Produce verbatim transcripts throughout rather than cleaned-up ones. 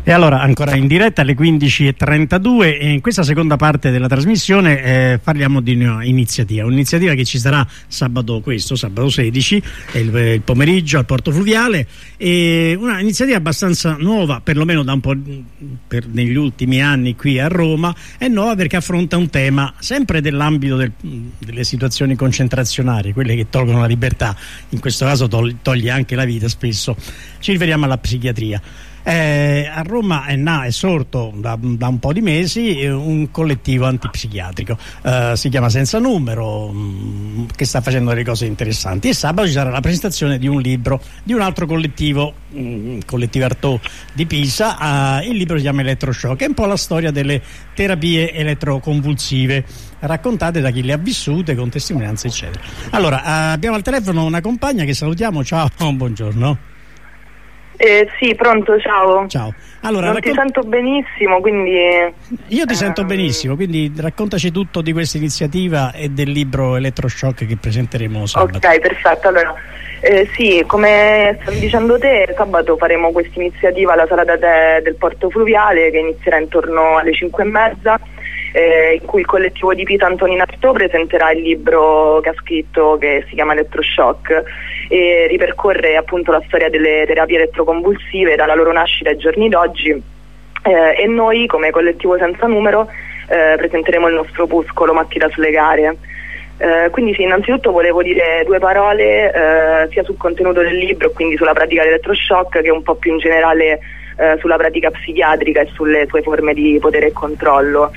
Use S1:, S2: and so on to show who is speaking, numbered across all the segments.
S1: E allora, ancora in diretta alle quindici e trentadue, e in questa seconda parte della trasmissione eh, parliamo di un'iniziativa, un'iniziativa che ci sarà sabato, questo, sabato sedici, il, il pomeriggio al Porto Fluviale, e una iniziativa abbastanza nuova, perlomeno da un po' per, negli ultimi anni qui a Roma. È nuova perché affronta un tema sempre dell'ambito del, delle situazioni concentrazionali, quelle che tolgono la libertà, in questo caso toglie, toglie anche la vita spesso. Ci riferiamo alla psichiatria. Eh, a Roma è, na, è sorto da, da un po' di mesi eh, un collettivo antipsichiatrico, eh, si chiama Senza Numero, mh, che sta facendo delle cose interessanti, e sabato ci sarà la presentazione di un libro di un altro collettivo, mh, collettivo Artaud di Pisa. Eh, il libro si chiama Elettroshock, è un po' la storia delle terapie elettroconvulsive raccontate da chi le ha vissute, con testimonianze eccetera. Allora, eh, abbiamo al telefono una compagna che salutiamo. Ciao, buongiorno.
S2: Eh, sì, pronto, ciao.
S1: Ciao. Allora,
S2: non
S1: raccont-
S2: ti sento benissimo, quindi...
S1: Io ti
S2: ehm...
S1: sento benissimo, quindi raccontaci tutto di questa iniziativa e del libro Elettroshock che presenteremo sabato.
S2: Ok, perfetto. Allora, eh, sì, come stavi dicendo te, sabato faremo questa iniziativa alla sala da tè del Porto Fluviale, che inizierà intorno alle cinque e mezza, eh, in cui il collettivo di Pisa Antonino Artaud presenterà il libro che ha scritto, che si chiama Elettroshock, e ripercorre appunto la storia delle terapie elettroconvulsive dalla loro nascita ai giorni d'oggi, eh, e noi come collettivo Senza Numero eh, presenteremo il nostro opuscolo Mattina sulle gare. Eh, quindi sì, innanzitutto volevo dire due parole eh, sia sul contenuto del libro, quindi sulla pratica dell'elettroshock, che un po' più in generale eh, sulla pratica psichiatrica e sulle sue forme di potere e controllo.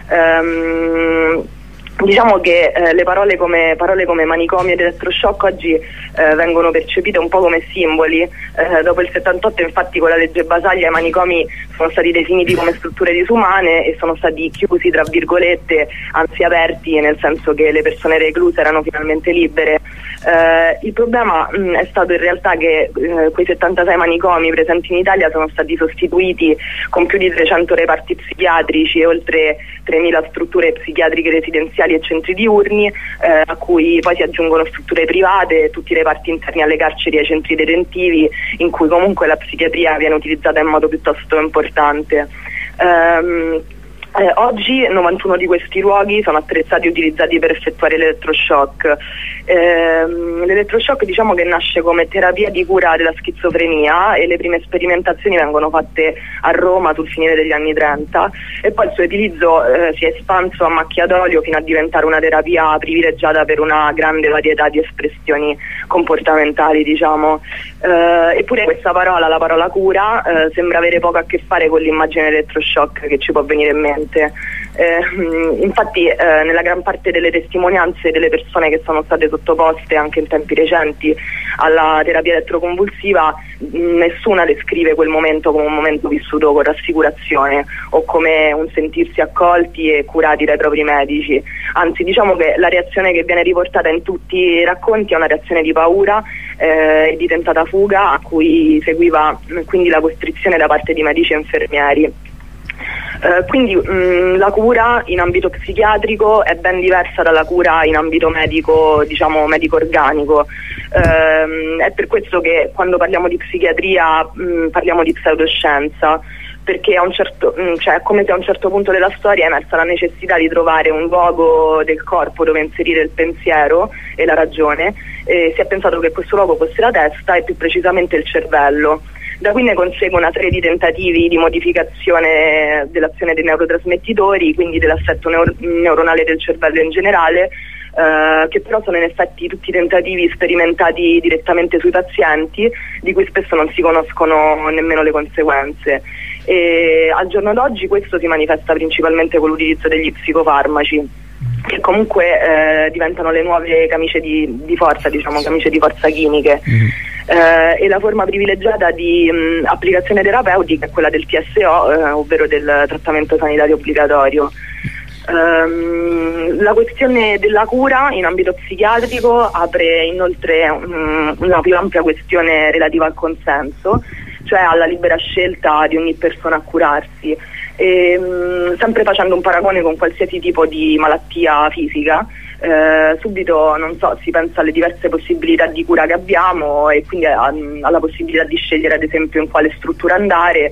S2: Um, Diciamo che eh, le parole come, parole come manicomio ed elettroshock oggi eh, vengono percepite un po' come simboli. Eh, dopo il settantotto, infatti, con la legge Basaglia i manicomi sono stati definiti come strutture disumane e sono stati chiusi, tra virgolette, anzi aperti, nel senso che le persone recluse erano finalmente libere. Eh, il problema mh, è stato in realtà che eh, quei settantasei manicomi presenti in Italia sono stati sostituiti con più di trecento reparti psichiatrici e oltre tremila strutture psichiatriche residenziali e centri diurni, eh, a cui poi si aggiungono strutture private, tutti i reparti interni alle carceri e ai centri detentivi, in cui comunque la psichiatria viene utilizzata in modo piuttosto importante. Um, Eh, oggi novantuno di questi luoghi sono attrezzati e utilizzati per effettuare l'elettroshock. Eh, l'elettroshock diciamo che nasce come terapia di cura della schizofrenia, e le prime sperimentazioni vengono fatte a Roma sul finire degli anni trenta, e poi il suo utilizzo eh, si è espanso a macchia d'olio fino a diventare una terapia privilegiata per una grande varietà di espressioni comportamentali, diciamo. Eh, eppure questa parola, la parola cura, eh, sembra avere poco a che fare con l'immagine elettroshock che ci può venire in mente. Eh, infatti eh, nella gran parte delle testimonianze delle persone che sono state sottoposte anche in tempi recenti alla terapia elettroconvulsiva, nessuna descrive quel momento come un momento vissuto con rassicurazione o come un sentirsi accolti e curati dai propri medici. Anzi, diciamo che la reazione che viene riportata in tutti i racconti è una reazione di paura eh, e di tentata fuga, a cui seguiva quindi la costrizione da parte di medici e infermieri. Uh, quindi mh, la cura in ambito psichiatrico è ben diversa dalla cura in ambito medico, diciamo medico organico. Uh, è per questo che quando parliamo di psichiatria mh, parliamo di pseudoscienza, perché a un certo, mh, cioè, è come se a un certo punto della storia è emersa la necessità di trovare un luogo del corpo dove inserire il pensiero e la ragione, e si è pensato che questo luogo fosse la testa, e più precisamente il cervello. Da qui ne consegue una serie di tentativi di modificazione dell'azione dei neurotrasmettitori, quindi dell'assetto neur- neuronale del cervello in generale, eh, che però sono in effetti tutti tentativi sperimentati direttamente sui pazienti, di cui spesso non si conoscono nemmeno le conseguenze. E al giorno d'oggi questo si manifesta principalmente con l'utilizzo degli psicofarmaci, che comunque eh, diventano le nuove camicie di, di forza, diciamo camicie di forza chimiche. Mm. Eh, e la forma privilegiata di mh, applicazione terapeutica è quella del T S O, eh, ovvero del trattamento sanitario obbligatorio. Um, la questione della cura in ambito psichiatrico apre inoltre um, una più ampia questione relativa al consenso, cioè alla libera scelta di ogni persona a curarsi, e, um, sempre facendo un paragone con qualsiasi tipo di malattia fisica. Eh, subito non so, si pensa alle diverse possibilità di cura che abbiamo, e quindi a, alla possibilità di scegliere ad esempio in quale struttura andare,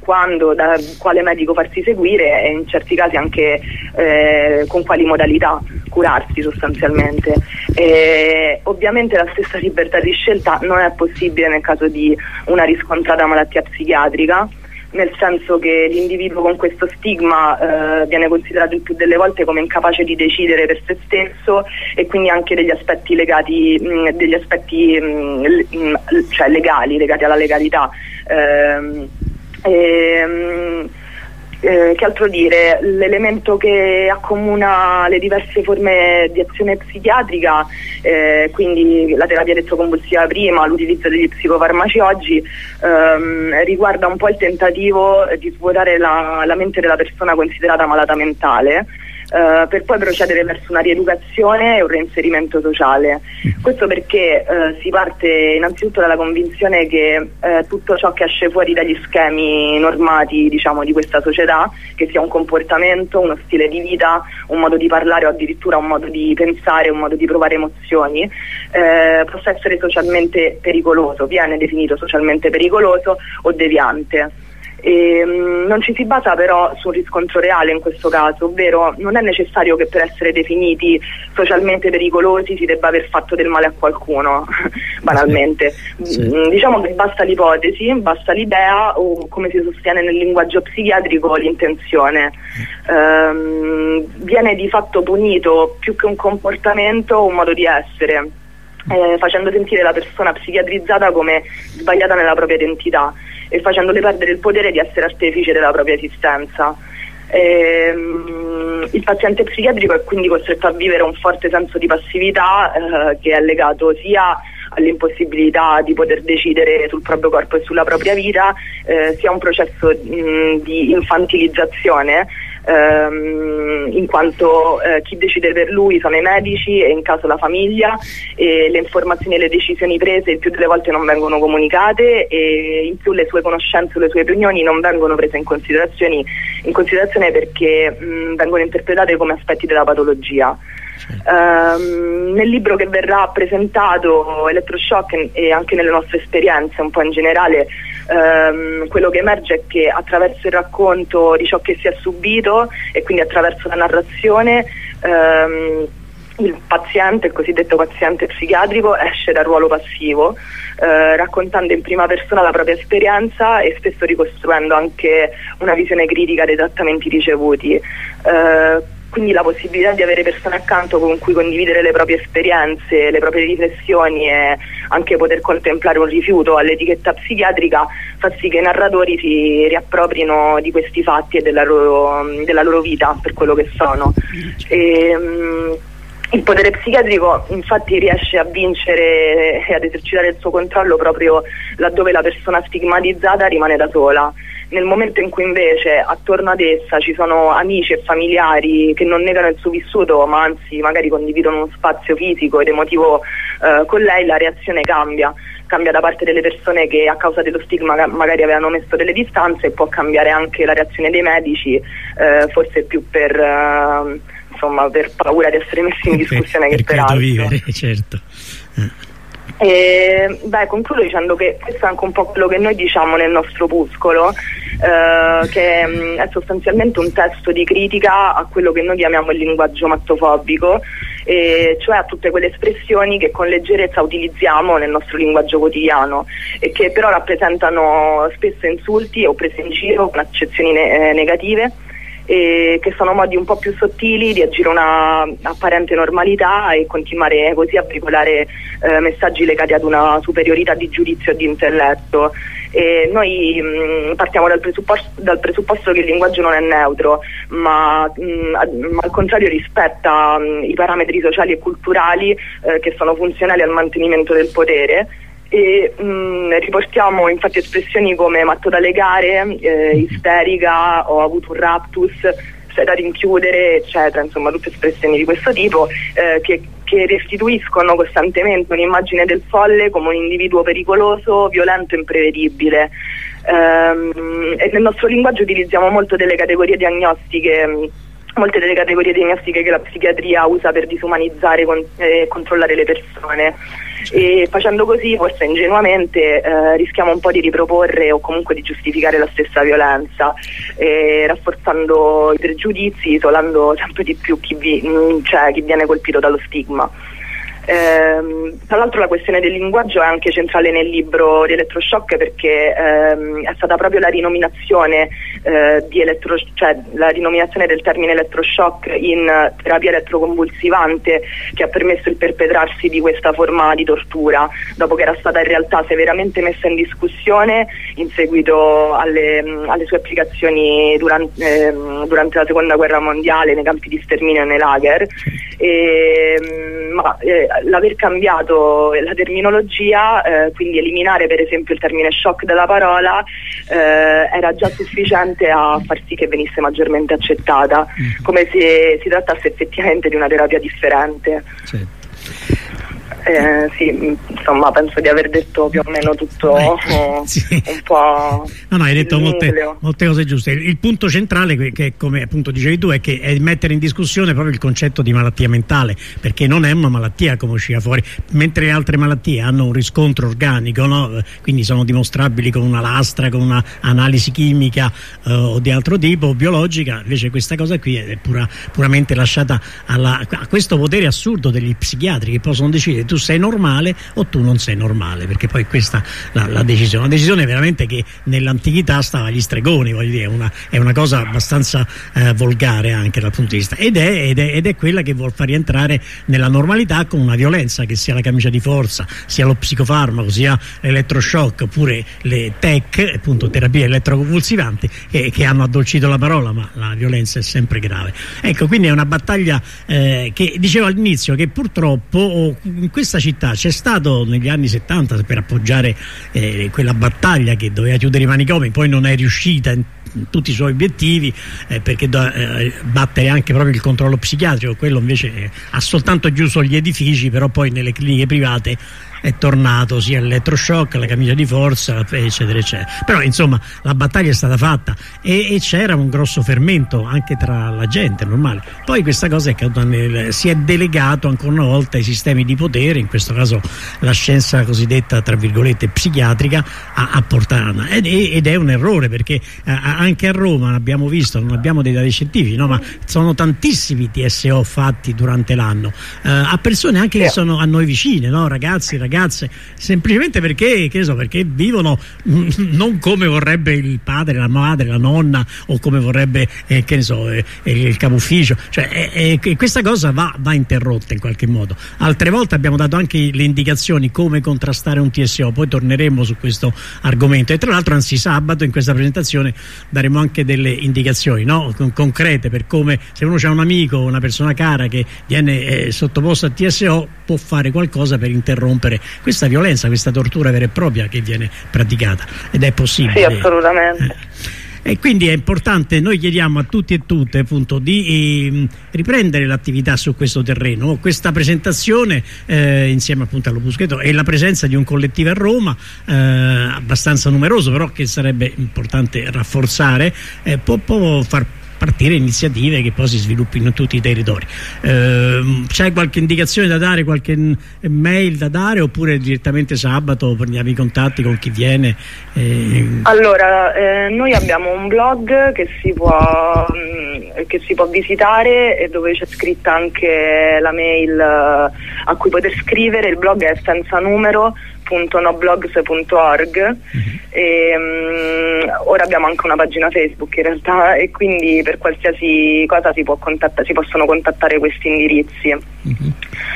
S2: quando, da quale medico farsi seguire e in certi casi anche eh, con quali modalità curarsi sostanzialmente. E ovviamente la stessa libertà di scelta non è possibile nel caso di una riscontrata malattia psichiatrica, nel senso che l'individuo con questo stigma eh, viene considerato il più delle volte come incapace di decidere per se stesso, e quindi anche degli aspetti legati mh, degli aspetti mh, cioè legali, legati alla legalità. Ehm, ehm, Eh, che altro dire? L'elemento che accomuna le diverse forme di azione psichiatrica, eh, quindi la terapia elettroconvulsiva prima, l'utilizzo degli psicofarmaci oggi, ehm, riguarda un po' il tentativo di svuotare la, la mente della persona considerata malata mentale, Uh, per poi procedere verso una rieducazione e un reinserimento sociale. Questo perché uh, si parte innanzitutto dalla convinzione che uh, tutto ciò che esce fuori dagli schemi normati, diciamo, di questa società, che sia un comportamento, uno stile di vita, un modo di parlare o addirittura un modo di pensare, un modo di provare emozioni, uh, possa essere socialmente pericoloso, viene definito socialmente pericoloso o deviante. E, mh, non ci si basa però su un riscontro reale in questo caso, ovvero non è necessario che per essere definiti socialmente pericolosi si debba aver fatto del male a qualcuno banalmente. Sì. Mh, diciamo che basta l'ipotesi, basta l'idea o, come si sostiene nel linguaggio psichiatrico, l'intenzione. Ehm, viene di fatto punito più che un comportamento un modo di essere, eh, facendo sentire la persona psichiatrizzata come sbagliata nella propria identità e facendole perdere il potere di essere artefice della propria esistenza. Ehm, il paziente psichiatrico è quindi costretto a vivere un forte senso di passività eh, che è legato sia all'impossibilità di poter decidere sul proprio corpo e sulla propria vita, eh, sia un processo mh, di infantilizzazione, ehm, in quanto eh, chi decide per lui sono i medici e in caso la famiglia, e le informazioni e le decisioni prese il più delle volte non vengono comunicate, e in più le sue conoscenze o le sue opinioni non vengono prese in considerazione, in considerazione perché mh, vengono interpretate come aspetti della patologia. Um, nel libro che verrà presentato, Elettroshock, e anche nelle nostre esperienze un po' in generale, um, quello che emerge è che attraverso il racconto di ciò che si è subito e quindi attraverso la narrazione, um, il paziente, il cosiddetto paziente psichiatrico, esce dal ruolo passivo, eh, raccontando in prima persona la propria esperienza e spesso ricostruendo anche una visione critica dei trattamenti ricevuti. Eh, quindi la possibilità di avere persone accanto con cui condividere le proprie esperienze, le proprie riflessioni e anche poter contemplare un rifiuto all'etichetta psichiatrica fa sì che i narratori si riapproprino di questi fatti e della loro, della loro vita per quello che sono. E, um, il potere psichiatrico infatti riesce a vincere e ad esercitare il suo controllo proprio laddove la persona stigmatizzata rimane da sola. Nel momento in cui invece attorno ad essa ci sono amici e familiari che non negano il suo vissuto, ma anzi magari condividono uno spazio fisico ed emotivo eh, con lei, la reazione cambia. Cambia da parte delle persone che a causa dello stigma magari avevano messo delle distanze, e può cambiare anche la reazione dei medici, eh, forse più per, eh, insomma, per paura di essere messi in discussione
S1: per,
S2: che
S1: per
S2: per altro.
S1: vivere, certo.
S2: E, beh, concludo dicendo che questo è anche un po' quello che noi diciamo nel nostro opuscolo, eh, che mh, è sostanzialmente un testo di critica a quello che noi chiamiamo il linguaggio mattofobico, e cioè a tutte quelle espressioni che con leggerezza utilizziamo nel nostro linguaggio quotidiano e che però rappresentano spesso insulti o prese in giro con accezioni ne- negative, e che sono modi un po' più sottili di agire una apparente normalità e continuare così a veicolare eh, messaggi legati ad una superiorità di giudizio e di intelletto. E noi mh, partiamo dal presupposto, dal presupposto che il linguaggio non è neutro, ma, mh, ma al contrario rispetta mh, i parametri sociali e culturali eh, che sono funzionali al mantenimento del potere. E mh, riportiamo infatti espressioni come matto da legare, eh, isterica, ho avuto un raptus, sei da rinchiudere, eccetera, insomma tutte espressioni di questo tipo eh, che, che restituiscono costantemente un'immagine del folle come un individuo pericoloso, violento e imprevedibile. Ehm, e nel nostro linguaggio utilizziamo molto delle categorie diagnostiche molte delle categorie diagnostiche che la psichiatria usa per disumanizzare e con, eh, controllare le persone. e facendo così forse ingenuamente eh, rischiamo un po' di riproporre o comunque di giustificare la stessa violenza, eh, rafforzando i pregiudizi, isolando sempre di più chi, vi, cioè, chi viene colpito dallo stigma. Ehm, tra l'altro la questione del linguaggio è anche centrale nel libro di Elettroshock, perché ehm, è stata proprio la rinominazione eh, di elettro, cioè la rinominazione del termine elettroshock in terapia elettroconvulsivante che ha permesso il perpetrarsi di questa forma di tortura, dopo che era stata in realtà severamente messa in discussione in seguito alle, alle sue applicazioni durante, eh, durante la seconda guerra mondiale nei campi di sterminio e nei lager. E, ma eh, l'aver cambiato la terminologia, eh, quindi eliminare per esempio il termine shock dalla parola, eh, era già sufficiente a far sì che venisse maggiormente accettata, come se si trattasse effettivamente di una terapia differente. Certo. Eh, sì, insomma, penso di aver detto più o meno tutto eh, sì. un po'.
S1: No, no, hai detto molte, molte cose giuste. Il, il punto centrale, che, che come appunto dicevi tu, è che è mettere in discussione proprio il concetto di malattia mentale, perché non è una malattia come usciva fuori, mentre le altre malattie hanno un riscontro organico, no? Quindi sono dimostrabili con una lastra, con una analisi chimica eh, o di altro tipo, biologica. Invece questa cosa qui è pura, puramente lasciata alla, a questo potere assurdo degli psichiatri, che possono decidere tu sei normale o tu non sei normale, perché poi questa la, la decisione, una decisione veramente che nell'antichità stava agli stregoni, voglio dire, una, è una cosa abbastanza eh, volgare anche dal punto di vista, ed è, ed, è, ed è quella che vuol far rientrare nella normalità con una violenza, che sia la camicia di forza, sia lo psicofarmaco, sia l'elettroshock, oppure le T E C, appunto terapie elettroconvulsivanti, eh, che hanno addolcito la parola, ma la violenza è sempre grave. Ecco, quindi è una battaglia eh, che dicevo all'inizio, che purtroppo in questa città c'è stato negli anni settanta per appoggiare eh, quella battaglia che doveva chiudere i manicomi, poi non è riuscita in, in tutti i suoi obiettivi, eh, perché do, eh, battere anche proprio il controllo psichiatrico, quello invece eh, ha soltanto chiuso gli edifici, però poi nelle cliniche private è tornato sia l'elettroshock, la camicia di forza, eccetera eccetera. Però insomma la battaglia è stata fatta e, e c'era un grosso fermento anche tra la gente, normale. Poi questa cosa è che si è delegato ancora una volta ai sistemi di potere, in questo caso la scienza cosiddetta tra virgolette psichiatrica, a, a portare, ed, ed è un errore, perché eh, anche a Roma abbiamo visto, non abbiamo dei dati scientifici, no, ma sono tantissimi T S O fatti durante l'anno eh, a persone anche che sono a noi vicine, no? ragazzi, ragazzi ragazze, semplicemente perché, che so, perché vivono non come vorrebbe il padre, la madre, la nonna, o come vorrebbe eh, che ne so, eh, il capo ufficio, cioè eh, eh, questa cosa va, va interrotta in qualche modo. Altre volte abbiamo dato anche le indicazioni come contrastare un T S O, poi torneremo su questo argomento, e tra l'altro anzi sabato in questa presentazione daremo anche delle indicazioni, no? Con, concrete, per come, se uno ha un amico, una persona cara che viene eh, sottoposta a T S O, può fare qualcosa per interrompere questa violenza, questa tortura vera e propria che viene praticata, ed è possibile.
S2: Sì, assolutamente.
S1: Eh, e quindi è importante, noi chiediamo a tutti e tutte appunto di eh, riprendere l'attività su questo terreno. Questa presentazione eh, insieme appunto all'Opuschetto e la presenza di un collettivo a Roma eh, abbastanza numeroso, però che sarebbe importante rafforzare, eh, può, può far partire iniziative che poi si sviluppino in tutti i territori. Eh, c'è qualche indicazione da dare, qualche mail da dare, oppure direttamente sabato prendiamo i contatti con chi viene? Eh...
S2: Allora, eh, noi abbiamo un blog che si può mh, che si può visitare, e dove c'è scritta anche la mail uh, a cui poter scrivere. Il blog è senza numero punto noblogs punto org. Mm-hmm. E um, ora abbiamo anche una pagina Facebook in realtà, e quindi per qualsiasi cosa si può contattare, si possono contattare questi indirizzi. Mm-hmm.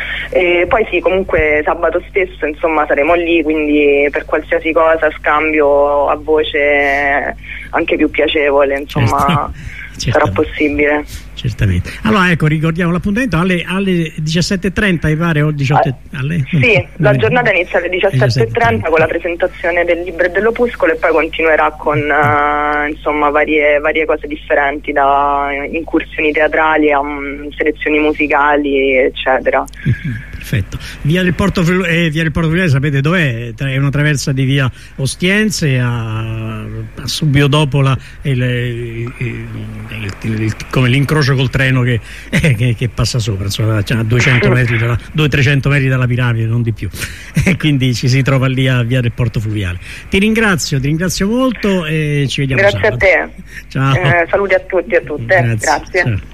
S2: E poi sì, comunque sabato stesso insomma saremo lì, quindi per qualsiasi cosa, scambio a voce anche più piacevole, insomma. Certo. Sarà possibile.
S1: Certamente. Allora ecco, ricordiamo l'appuntamento alle, alle diciassette e trenta, mi pare, o diciotto e trenta?
S2: Sì, alle... la giornata inizia alle diciassette e trenta con la presentazione del libro e dell'opuscolo, e poi continuerà con uh, insomma varie, varie cose differenti, da incursioni teatrali a um, selezioni musicali eccetera.
S1: Perfetto. Via del Porto Flu- eh, via del Porto Fluviale sapete dov'è? È una traversa di via Ostiense a, a subito dopo la, il, il, il, il, il, come l'incrocio col treno che, eh, che, che passa sopra, insomma, a duecento metri dalla, duecento trecento metri dalla piramide, non di più, e quindi ci si trova lì a via del Porto Fluviale. Ti ringrazio, ti ringrazio molto e ci vediamo
S2: Grazie
S1: sabato.
S2: a te.
S1: Ciao.
S2: Eh, saluti a tutti e a tutte.
S1: Grazie.
S2: Grazie.
S1: Ciao.